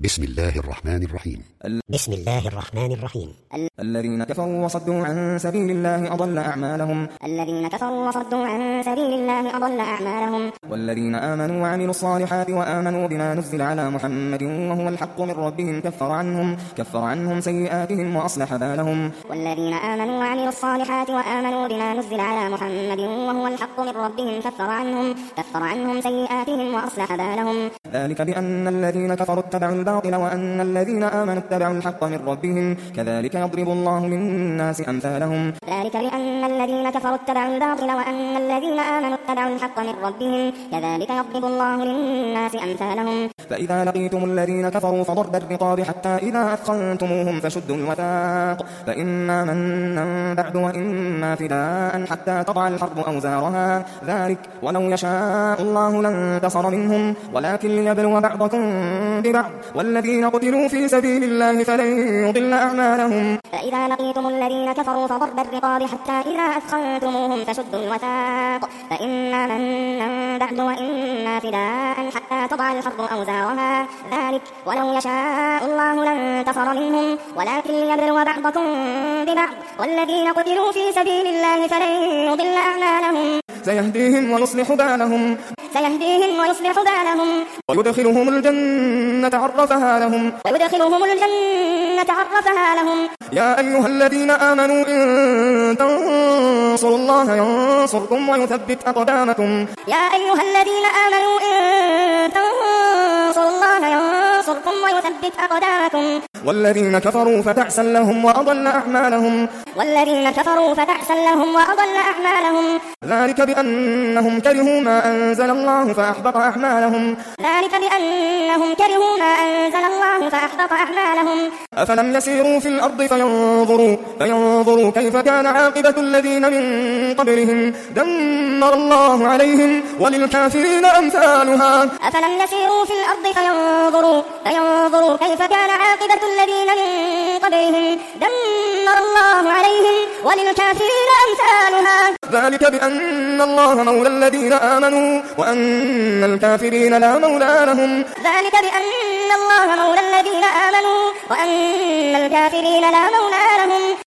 بسم الله الرحمن الرحيم. بسم الله الرحمن الرحيم. الذين كفروا وصدوا عن سبيل الله أضل أعمالهم. الذين كفروا وصدوا عن سبيل الله أضل أعمالهم. والذين آمنوا وعملوا الصالحات وآمنوا بما نزل على محمد وهو الحق من ربهم كفر عنهم سيئاتهم وأصلح بالهم. والذين آمنوا وعملوا الصالحات وآمنوا بما نزل على محمد وهو الحق من ربهم كفر عنهم سيئاتهم وأصلح بالهم. ذلك بأن الذين كفروا اتبعوا الباطل وأن الذين آمنوا اتبعوا الحق من ربهم كذلك يضرب الله للناس أمثالهم. ذلك بأن الذين كفروا اتبعوا الباطل وأن الذين آمنوا اتبعوا الحق من ربهم كذلك يضرب الله للناس أمثالهم. فإذا لقيتم الذين كفروا فضرب الرقاب حتى إذا أثخنتموهم فشدوا الوثاق فإما منا بعد وإما فداء حتى تضع الحرب أوزارها ذلك ولو يشاء الله لانتصر منهم ولكن ليبلو بعضكم ببعض والذين قتلوا في سبيل الله فلن يضل أعمالهم. فإذا لقيتم الذين كفروا فضرب الرقاب حتى إذا أثخنتموهم فشدوا الوثاق فإما منا بعد وإما فداء حتى تضع الحرب أوزارها ذلك ولو يشاء الله لانتصر منهم ولكن ليبلو بعضكم ببعض والذين قتلوا في سبيل الله فلن يضل أعمالهم. سيهديهم ويصلح بالهم ويدخلهم الجنة عرفها لهم. يا أيها الذين آمنوا إن تنصروا الله ينصركم ويثبت أقدامكم. يا أيها الذين آمنوا إن تنصروا الله ينصركم ويثبت أقدامكم. والذين كفروا فتعسا لهم وأضل أعمالهم. ذلك بأنهم كرهوا ما أنزل الله فأحبط أعمالهم. أفلم يسيروا في الأرض فينظروا كيف كان عاقبة الذين من قبلهم دمر الله عليهم وللكافرين أمثالها. أفلم يسيروا في الأرض فينظروا كيف كان عاقبة الذين من قبلهم دمر الله عليهم وللكافرين أمثالها. ذلك بأن الله مولى الذين آمنوا وأن الكافرين لا مولى لهم. ذلك بأن الله مولى الذين آمنوا وأن الكافرين لا مولى لهم.